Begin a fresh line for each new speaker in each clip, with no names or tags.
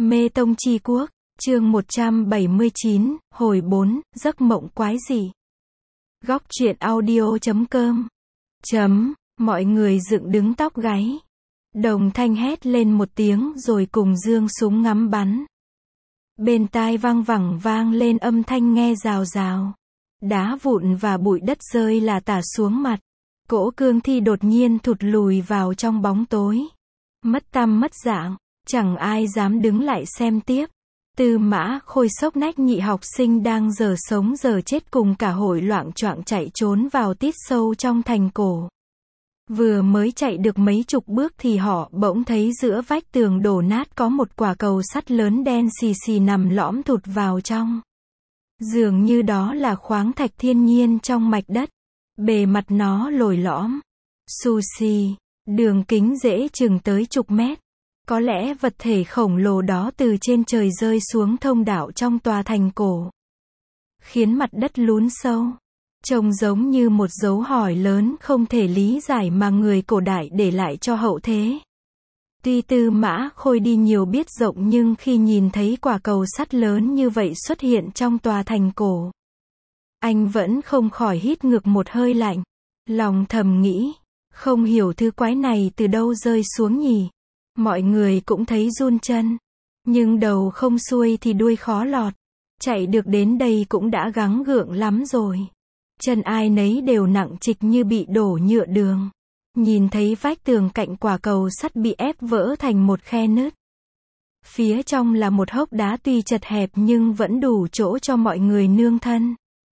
Mê Tông Chi Quốc, chương 179, hồi 4, giấc mộng quái dị. Góc truyện audio.com. Mọi người dựng đứng tóc gáy. Đồng Thanh hét lên một tiếng rồi cùng giương súng ngắm bắn. Bên tai vang lên âm thanh nghe rào rào. Đá vụn và bụi đất rơi là tả xuống mặt. Cỗ cương thi đột nhiên thụt lùi vào trong bóng tối. Mất tăm mất dạng, chẳng ai dám đứng lại xem tiếp. Tư Mã Khôi sốc nách nhị học sinh đang giờ sống giờ chết cùng cả hội loạng choạng chạy trốn vào tít sâu trong thành cổ. Vừa mới chạy được mấy chục bước thì họ bỗng thấy giữa vách tường đổ nát có một quả cầu sắt lớn đen xì xì nằm lõm thụt vào trong. Dường như đó là khoáng thạch thiên nhiên trong mạch đất. Bề mặt nó lồi lõm, xù xì, đường kính dễ chừng tới chục mét. Có lẽ vật thể khổng lồ đó từ trên trời rơi xuống thông đạo trong tòa thành cổ, khiến mặt đất lún sâu. Trông giống như một dấu hỏi lớn không thể lý giải mà người cổ đại để lại cho hậu thế. Tuy Tư Mã Khôi đi nhiều biết rộng nhưng khi nhìn thấy quả cầu sắt lớn như vậy xuất hiện trong tòa thành cổ, anh vẫn không khỏi hít ngược một hơi lạnh. Lòng thầm nghĩ, không hiểu thứ quái này từ đâu rơi xuống nhỉ. Mọi người cũng thấy run chân. Nhưng đầu không xuôi thì đuôi khó lọt. Chạy được đến đây cũng đã gắng gượng lắm rồi. Chân ai nấy đều nặng trịch như bị đổ nhựa đường. Nhìn thấy vách tường cạnh quả cầu sắt bị ép vỡ thành một khe nứt. Phía trong là một hốc đá tuy chật hẹp nhưng vẫn đủ chỗ cho mọi người nương thân.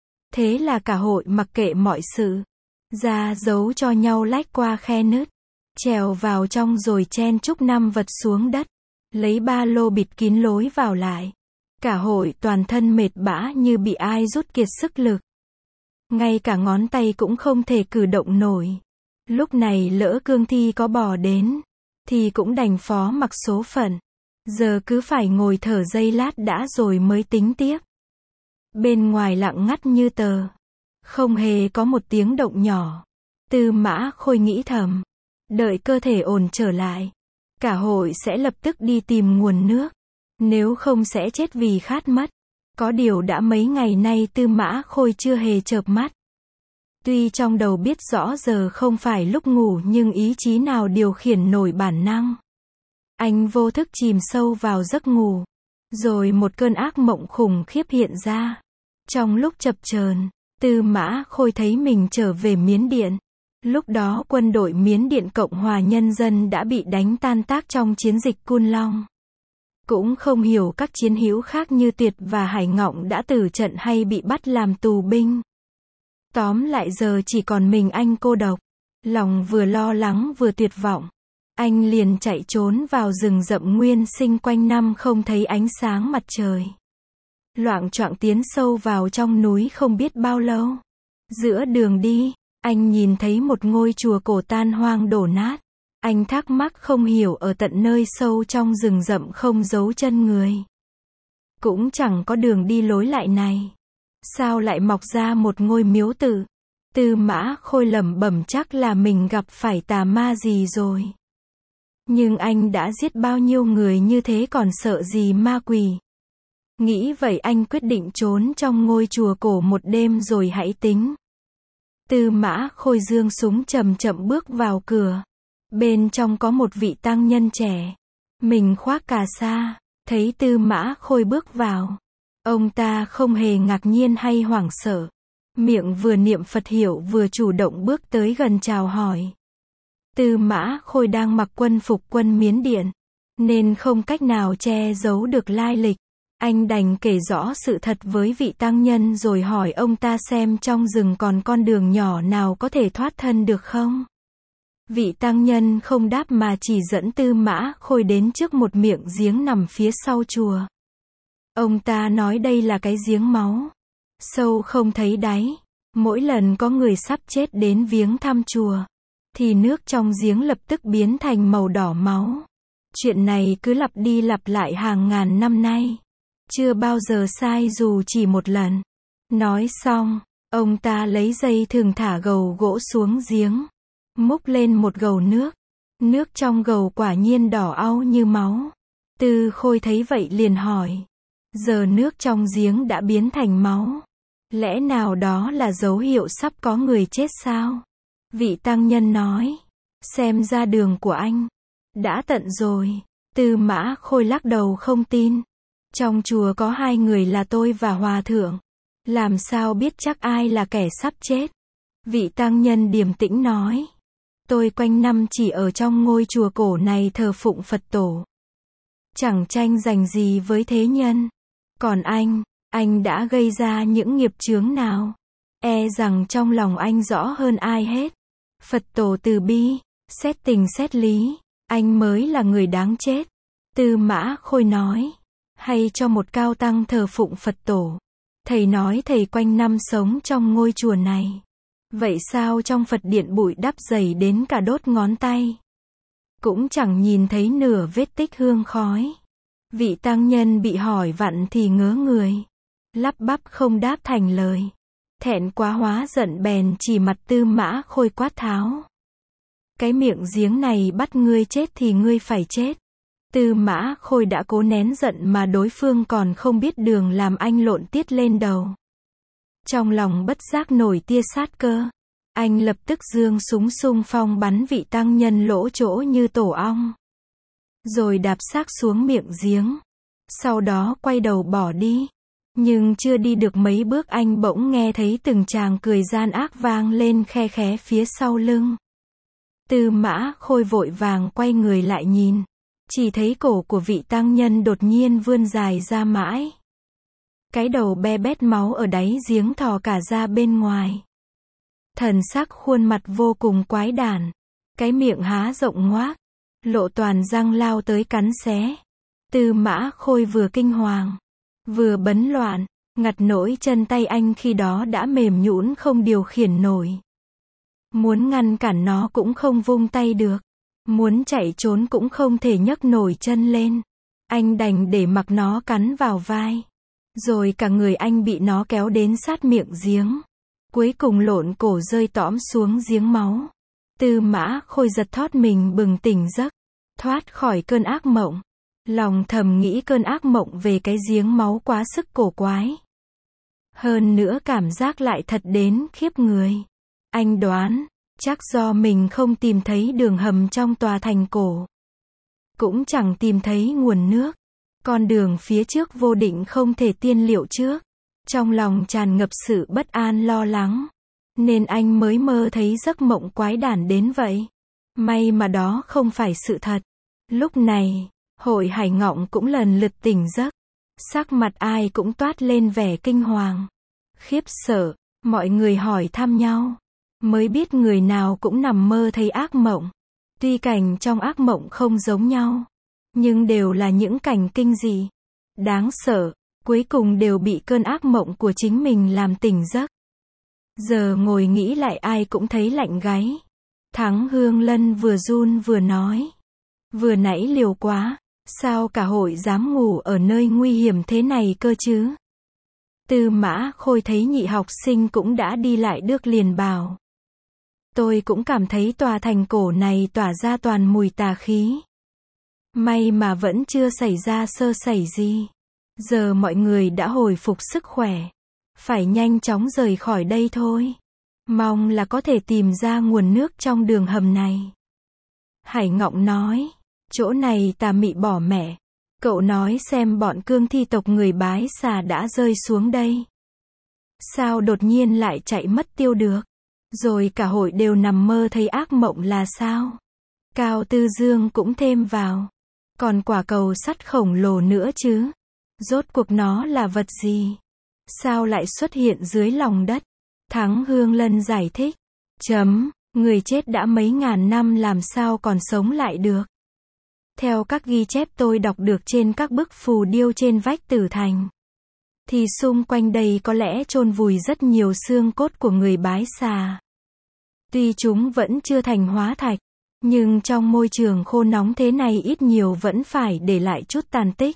Thế là cả hội mặc kệ mọi sự, ra dấu cho nhau lách qua khe nứt, trèo vào trong rồi chen chúc năm vật xuống đất, lấy ba lô bịt kín lối vào lại. Cả hội toàn thân mệt bã như bị ai rút kiệt sức lực. Ngay cả ngón tay cũng không thể cử động nổi. Lúc này lỡ cương thi có bò đến, thì cũng đành phó mặc số phận. Giờ cứ phải ngồi thở giây lát đã rồi mới tính tiếp. Bên ngoài lặng ngắt như tờ. Không hề có một tiếng động nhỏ. Tư Mã Khôi nghĩ thầm. Đợi cơ thể ổn trở lại, cả hội sẽ lập tức đi tìm nguồn nước. Nếu không sẽ chết vì khát mất. Có điều đã mấy ngày nay Tư Mã Khôi chưa hề chợp mắt. Tuy trong đầu biết rõ giờ không phải lúc ngủ nhưng ý chí nào điều khiển nổi bản năng. Anh vô thức chìm sâu vào giấc ngủ. Rồi một cơn ác mộng khủng khiếp hiện ra. Trong lúc chập chờn, Tư Mã Khôi thấy mình trở về Miến Điện. Lúc đó quân đội Miến Điện Cộng hòa Nhân dân đã bị đánh tan tác trong chiến dịch Côn Long. Cũng không hiểu các chiến hữu khác như Tuyệt và Hải Ngọng đã tử trận hay bị bắt làm tù binh. Tóm lại giờ chỉ còn mình anh cô độc. Lòng vừa lo lắng vừa tuyệt vọng. Anh liền chạy trốn vào rừng rậm nguyên sinh quanh năm không thấy ánh sáng mặt trời. Loạng choạng tiến sâu vào trong núi không biết bao lâu. Giữa đường đi, anh nhìn thấy một ngôi chùa cổ tan hoang đổ nát. Anh thắc mắc không hiểu ở tận nơi sâu trong rừng rậm không giấu chân người. Cũng chẳng có đường đi lối lại này. Sao lại mọc ra một ngôi miếu tự? Tư Mã Khôi lẩm bẩm chắc là mình gặp phải tà ma gì rồi. Nhưng anh đã giết bao nhiêu người như thế còn sợ gì ma quỷ. Nghĩ vậy anh quyết định trốn trong ngôi chùa cổ một đêm rồi hãy tính. Tư Mã Khôi giương súng chậm chậm bước vào cửa. Bên trong có một vị tăng nhân trẻ. Mình khoác cà sa. Thấy Tư Mã Khôi bước vào, ông ta không hề ngạc nhiên hay hoảng sợ. Miệng vừa niệm Phật hiệu vừa chủ động bước tới gần chào hỏi. Tư Mã Khôi đang mặc quân phục quân Miến Điện, nên không cách nào che giấu được lai lịch. Anh đành kể rõ sự thật với vị tăng nhân rồi hỏi ông ta xem trong rừng còn con đường nhỏ nào có thể thoát thân được không. Vị tăng nhân không đáp mà chỉ dẫn Tư Mã Khôi đến trước một miệng giếng nằm phía sau chùa. Ông ta nói đây là cái giếng máu. Sâu không thấy đáy. Mỗi lần có người sắp chết đến viếng thăm chùa, thì nước trong giếng lập tức biến thành màu đỏ máu. Chuyện này cứ lặp đi lặp lại hàng ngàn năm nay. Chưa bao giờ sai dù chỉ một lần. Nói xong, ông ta lấy dây thừng thả gầu gỗ xuống giếng. Múc lên một gầu nước. Nước trong gầu quả nhiên đỏ au như máu. Tư Khôi thấy vậy liền hỏi. Giờ nước trong giếng đã biến thành máu. Lẽ nào đó là dấu hiệu sắp có người chết sao? Vị tăng nhân nói. Xem ra đường của anh đã tận rồi. Tư Mã Khôi lắc đầu không tin. Trong chùa có 2 người là tôi và hòa thượng. Làm sao biết chắc ai là kẻ sắp chết? Vị tăng nhân điềm tĩnh nói. Tôi quanh năm chỉ ở trong ngôi chùa cổ này thờ phụng Phật tổ. Chẳng tranh giành gì với thế nhân. Còn anh đã gây ra những nghiệp chướng nào? E rằng trong lòng anh rõ hơn ai hết. Phật tổ từ bi, xét tình xét lý, anh mới là người đáng chết. Tư Mã Khôi nói. Hay cho một cao tăng thờ phụng Phật tổ. Thầy nói thầy quanh năm sống trong ngôi chùa này. Vậy sao trong Phật điện bụi đắp dày đến cả đốt ngón tay? Cũng chẳng nhìn thấy nửa vết tích hương khói. Vị tăng nhân bị hỏi vặn thì ngớ người. Lắp bắp không đáp thành lời. Thẹn quá hóa giận bèn chỉ mặt Tư Mã Khôi quát tháo. Cái miệng giếng này bắt ngươi chết thì ngươi phải chết. Tư Mã Khôi đã cố nén giận mà đối phương còn không biết đường làm anh lộn tiết lên đầu. Trong lòng bất giác nổi tia sát cơ. Anh lập tức giương súng xung phong bắn vị tăng nhân lỗ chỗ như tổ ong. Rồi đạp xác xuống miệng giếng. Sau đó quay đầu bỏ đi. Nhưng chưa đi được mấy bước anh bỗng nghe thấy từng tràng cười gian ác vang lên khe khé phía sau lưng. Tư Mã Khôi vội vàng quay người lại nhìn. Chỉ thấy cổ của vị tăng nhân đột nhiên vươn dài ra mãi. Cái đầu be bét máu ở đáy giếng thò cả ra bên ngoài. Thần sắc khuôn mặt vô cùng quái đản. Cái miệng há rộng ngoác. Lộ toàn răng lao tới cắn xé. Tư Mã Khôi vừa kinh hoàng, vừa bấn loạn, ngặt nỗi chân tay anh khi đó đã mềm nhũn không điều khiển nổi. Muốn ngăn cản nó cũng không vung tay được. Muốn chạy trốn cũng không thể nhấc nổi chân lên. Anh đành để mặc nó cắn vào vai. Rồi cả người anh bị nó kéo đến sát miệng giếng. Cuối cùng lộn cổ rơi tõm xuống giếng máu. Tư Mã Khôi giật thót mình bừng tỉnh giấc. Thoát khỏi cơn ác mộng. Lòng thầm nghĩ cơn ác mộng về cái giếng máu quá sức cổ quái. Hơn nữa cảm giác lại thật đến khiếp người. Anh đoán, chắc do mình không tìm thấy đường hầm trong tòa thành cổ. Cũng chẳng tìm thấy nguồn nước. Con đường phía trước vô định không thể tiên liệu trước. Trong lòng tràn ngập sự bất an lo lắng. Nên anh mới mơ thấy giấc mộng quái đản đến vậy. May mà đó không phải sự thật. Lúc này, Hội Hải Ngọng cũng lần lượt tỉnh giấc. Sắc mặt ai cũng toát lên vẻ kinh hoàng. Khiếp sợ, mọi người hỏi thăm nhau. Mới biết người nào cũng nằm mơ thấy ác mộng. Tuy cảnh trong ác mộng không giống nhau. Nhưng đều là những cảnh kinh dị. Đáng sợ, cuối cùng đều bị cơn ác mộng của chính mình làm tỉnh giấc. Giờ ngồi nghĩ lại ai cũng thấy lạnh gáy. Thắng Hương Lân vừa run vừa nói. Vừa nãy liều quá, sao cả hội dám ngủ ở nơi nguy hiểm thế này cơ chứ? Tư Mã Khôi thấy nhị học sinh cũng đã đi lại được liền bảo. Tôi cũng cảm thấy tòa thành cổ này tỏa ra toàn mùi tà khí. May mà vẫn chưa xảy ra sơ sẩy gì. Giờ mọi người đã hồi phục sức khỏe. Phải nhanh chóng rời khỏi đây thôi. Mong là có thể tìm ra nguồn nước trong đường hầm này. Hải Ngọng nói. Chỗ này tà mị bỏ mẹ. Cậu nói xem bọn cương thi tộc người Bái Xà đã rơi xuống đây. Sao đột nhiên lại chạy mất tiêu được? Rồi cả hội đều nằm mơ thấy ác mộng là sao? Cao Tư Dương cũng thêm vào. Còn quả cầu sắt khổng lồ nữa chứ? Rốt cuộc nó là vật gì? Sao lại xuất hiện dưới lòng đất? Thắng Hương Lân giải thích. Người chết đã mấy ngàn năm làm sao còn sống lại được? Theo các ghi chép tôi đọc được trên các bức phù điêu trên vách Tử Thành. Thì xung quanh đây có lẽ chôn vùi rất nhiều xương cốt của người Bái Xà. Tuy chúng vẫn chưa thành hóa thạch, nhưng trong môi trường khô nóng thế này ít nhiều vẫn phải để lại chút tàn tích.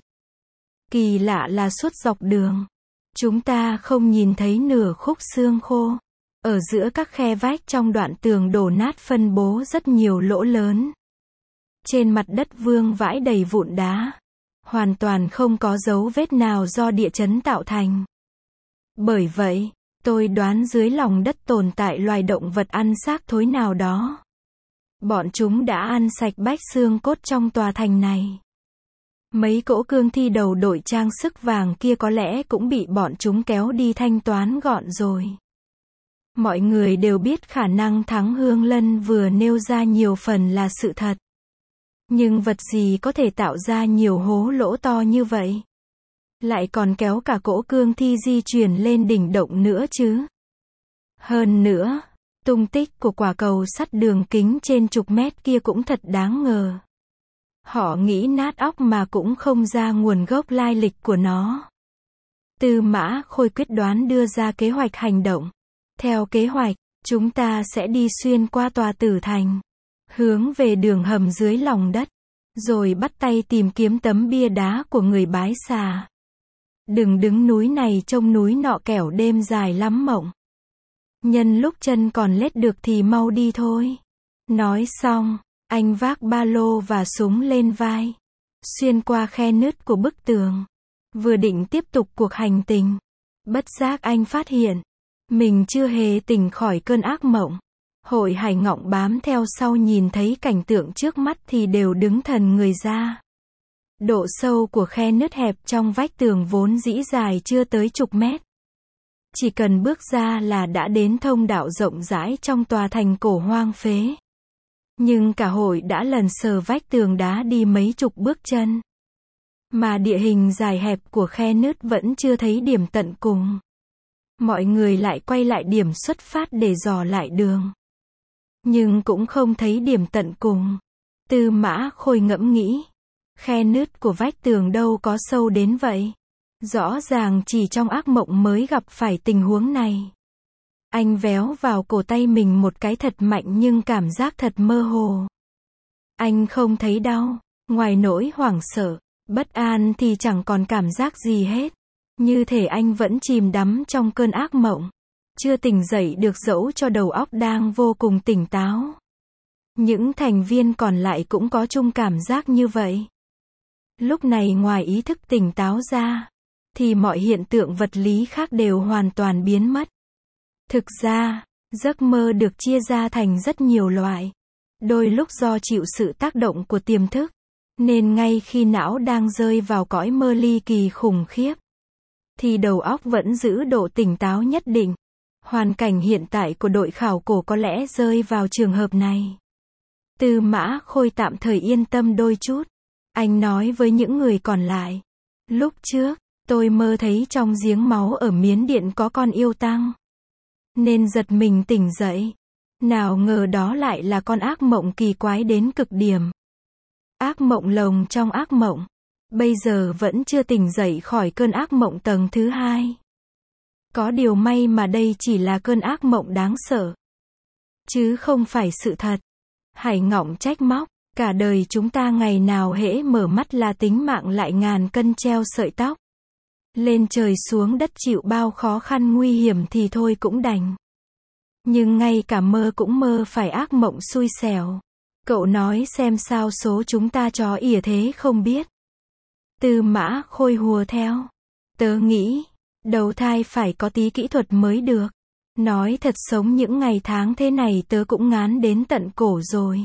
Kỳ lạ là suốt dọc đường, chúng ta không nhìn thấy nửa khúc xương khô. Ở giữa các khe vách trong đoạn tường đổ nát phân bố rất nhiều lỗ lớn. Trên mặt đất vương vãi đầy vụn đá. hoàn toàn không có dấu vết nào do địa chấn tạo thành. Bởi vậy, tôi đoán dưới lòng đất tồn tại loài động vật ăn xác thối nào đó. Bọn chúng đã ăn sạch bách xương cốt trong tòa thành này. Mấy cỗ cương thi đầu đội trang sức vàng kia có lẽ cũng bị bọn chúng kéo đi thanh toán gọn rồi. Mọi người đều biết khả năng thắng Hương Lân vừa nêu ra nhiều phần là sự thật. Nhưng vật gì có thể tạo ra nhiều hố lỗ to như vậy? Lại còn kéo cả cỗ cương thi di chuyển lên đỉnh động nữa chứ? Hơn nữa, tung tích của quả cầu sắt đường kính trên chục mét kia cũng thật đáng ngờ. Họ nghĩ nát óc mà cũng không ra nguồn gốc lai lịch của nó. Tư Mã Khôi quyết đoán đưa ra kế hoạch hành động. Theo kế hoạch, chúng ta sẽ đi xuyên qua tòa tử thành, hướng về đường hầm dưới lòng đất, rồi bắt tay tìm kiếm tấm bia đá của người bái xà. Đừng đứng núi này trông núi nọ kẻo đêm dài lắm mộng. Nhân lúc chân còn lết được thì mau đi thôi. Nói xong, anh vác ba lô và súng lên vai, xuyên qua khe nứt của bức tường. Vừa định tiếp tục cuộc hành trình, bất giác anh phát hiện, mình chưa hề tỉnh khỏi cơn ác mộng. Hội Hải Ngọng bám theo sau nhìn thấy cảnh tượng trước mắt thì đều đứng thần người ra. Độ sâu của khe nứt hẹp trong vách tường vốn dĩ dài chưa tới chục mét. Chỉ cần bước ra là đã đến thông đạo rộng rãi trong tòa thành cổ hoang phế. Nhưng cả hội đã lần sờ vách tường đá đi mấy chục bước chân. Mà địa hình dài hẹp của khe nứt vẫn chưa thấy điểm tận cùng. Mọi người lại quay lại điểm xuất phát để dò lại đường. Nhưng cũng không thấy điểm tận cùng. Tư Mã Khôi ngẫm nghĩ. Khe nứt của vách tường đâu có sâu đến vậy. Rõ ràng chỉ trong ác mộng mới gặp phải tình huống này. Anh véo vào cổ tay mình một cái thật mạnh nhưng cảm giác thật mơ hồ. Anh không thấy đau, ngoài nỗi hoảng sợ, bất an thì chẳng còn cảm giác gì hết. Như thể anh vẫn chìm đắm trong cơn ác mộng. Chưa tỉnh dậy được dẫu cho đầu óc đang vô cùng tỉnh táo. Những thành viên còn lại cũng có chung cảm giác như vậy. Lúc này ngoài ý thức tỉnh táo ra, thì mọi hiện tượng vật lý khác đều hoàn toàn biến mất. Thực ra, giấc mơ được chia ra thành rất nhiều loại. Đôi lúc do chịu sự tác động của tiềm thức, nên ngay khi não đang rơi vào cõi mơ ly kỳ khủng khiếp, thì đầu óc vẫn giữ độ tỉnh táo nhất định. Hoàn cảnh hiện tại của đội khảo cổ có lẽ rơi vào trường hợp này. Tư Mã Khôi tạm thời yên tâm đôi chút. Anh nói với những người còn lại. Lúc trước, tôi mơ thấy trong giếng máu ở Miến Điện có con yêu tăng. Nên giật mình tỉnh dậy. Nào ngờ đó lại là con ác mộng kỳ quái đến cực điểm. Ác mộng lồng trong ác mộng. Bây giờ vẫn chưa tỉnh dậy khỏi cơn ác mộng tầng thứ 2. Có điều may mà đây chỉ là cơn ác mộng đáng sợ, chứ không phải sự thật. Hải Ngọng trách móc, cả đời chúng ta ngày nào hễ mở mắt là tính mạng lại ngàn cân treo sợi tóc. Lên trời xuống đất chịu bao khó khăn nguy hiểm thì thôi cũng đành. Nhưng ngay cả mơ cũng mơ phải ác mộng xui xẻo. Cậu nói xem sao số chúng ta chó ỉa thế không biết. Tư Mã Khôi hùa theo. Tớ nghĩ, đầu thai phải có tí kỹ thuật mới được. Nói thật sống những ngày tháng thế này tớ cũng ngán đến tận cổ rồi.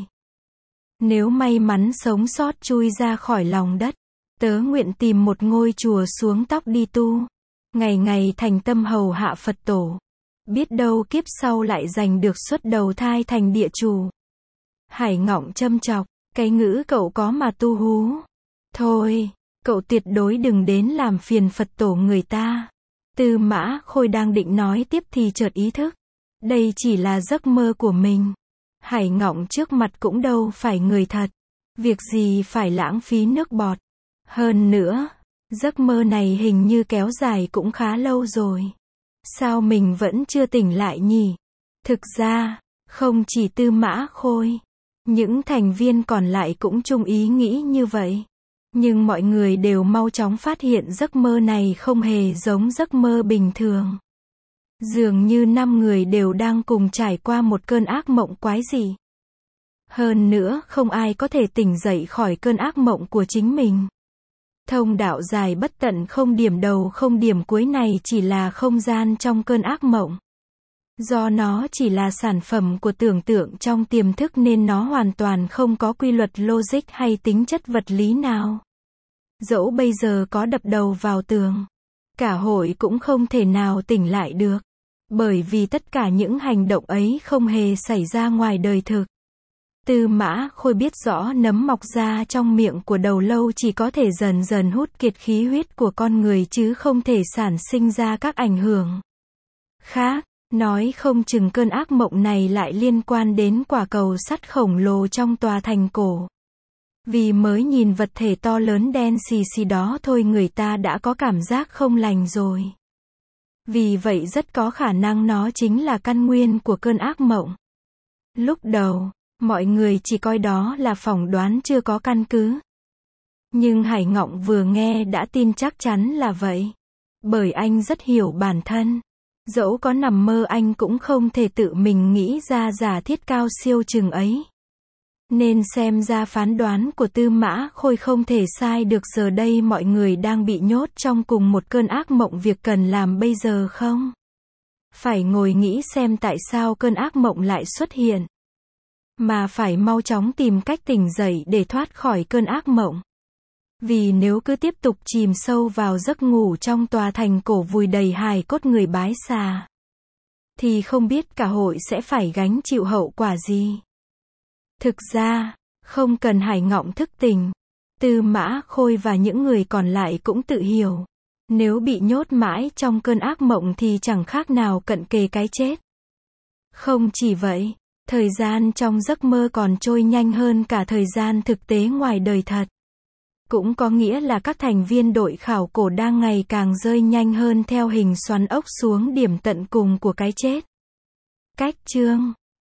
Nếu may mắn sống sót chui ra khỏi lòng đất, tớ nguyện tìm một ngôi chùa xuống tóc đi tu. Ngày ngày thành tâm hầu hạ Phật tổ. Biết đâu kiếp sau lại giành được suất đầu thai thành địa chủ. Hải Ngọng châm chọc, cái ngữ cậu có mà tu hú. Thôi, cậu tuyệt đối đừng đến làm phiền Phật tổ người ta. Tư Mã Khôi đang định nói tiếp thì chợt ý thức. Đây chỉ là giấc mơ của mình. Hải Ngọng trước mặt cũng đâu phải người thật. Việc gì phải lãng phí nước bọt. Hơn nữa, giấc mơ này hình như kéo dài cũng khá lâu rồi. Sao mình vẫn chưa tỉnh lại nhỉ? Thực ra, không chỉ Tư Mã Khôi, những thành viên còn lại cũng chung ý nghĩ như vậy. Nhưng mọi người đều mau chóng phát hiện giấc mơ này không hề giống giấc mơ bình thường. Dường như 5 người đều đang cùng trải qua một cơn ác mộng quái dị. Hơn nữa không ai có thể tỉnh dậy khỏi cơn ác mộng của chính mình. Thông đạo dài bất tận không điểm đầu không điểm cuối này chỉ là không gian trong cơn ác mộng. Do nó chỉ là sản phẩm của tưởng tượng trong tiềm thức nên nó hoàn toàn không có quy luật logic hay tính chất vật lý nào. Dẫu bây giờ có đập đầu vào tường, cả hội cũng không thể nào tỉnh lại được. Bởi vì tất cả những hành động ấy không hề xảy ra ngoài đời thực. Tư Mã Khôi biết rõ nấm mọc ra trong miệng của đầu lâu chỉ có thể dần dần hút kiệt khí huyết của con người chứ không thể sản sinh ra các ảnh hưởng khác. Nói không chừng cơn ác mộng này lại liên quan đến quả cầu sắt khổng lồ trong tòa thành cổ. Vì mới nhìn vật thể to lớn đen xì xì đó thôi người ta đã có cảm giác không lành rồi. Vì vậy rất có khả năng nó chính là căn nguyên của cơn ác mộng. Lúc đầu, mọi người chỉ coi đó là phỏng đoán chưa có căn cứ. Nhưng Hải Ngọng vừa nghe đã tin chắc chắn là vậy. Bởi anh rất hiểu bản thân. Dẫu có nằm mơ anh cũng không thể tự mình nghĩ ra giả thiết cao siêu chừng ấy. Nên xem ra phán đoán của Tư Mã Khôi không thể sai được. Giờ đây mọi người đang bị nhốt trong cùng một cơn ác mộng. Việc cần làm bây giờ không phải ngồi nghĩ xem tại sao cơn ác mộng lại xuất hiện, mà phải mau chóng tìm cách tỉnh dậy để thoát khỏi cơn ác mộng. Vì nếu cứ tiếp tục chìm sâu vào giấc ngủ trong tòa thành cổ vùi đầy hài cốt người bái xà, thì không biết cả hội sẽ phải gánh chịu hậu quả gì. Thực ra, không cần Hải Ngọng thức tỉnh, Tư Mã Khôi và những người còn lại cũng tự hiểu. Nếu bị nhốt mãi trong cơn ác mộng thì chẳng khác nào cận kề cái chết. Không chỉ vậy, thời gian trong giấc mơ còn trôi nhanh hơn cả thời gian thực tế ngoài đời thật. Cũng có nghĩa là các thành viên đội khảo cổ đang ngày càng rơi nhanh hơn theo hình xoắn ốc xuống điểm tận cùng của cái chết. Cách chương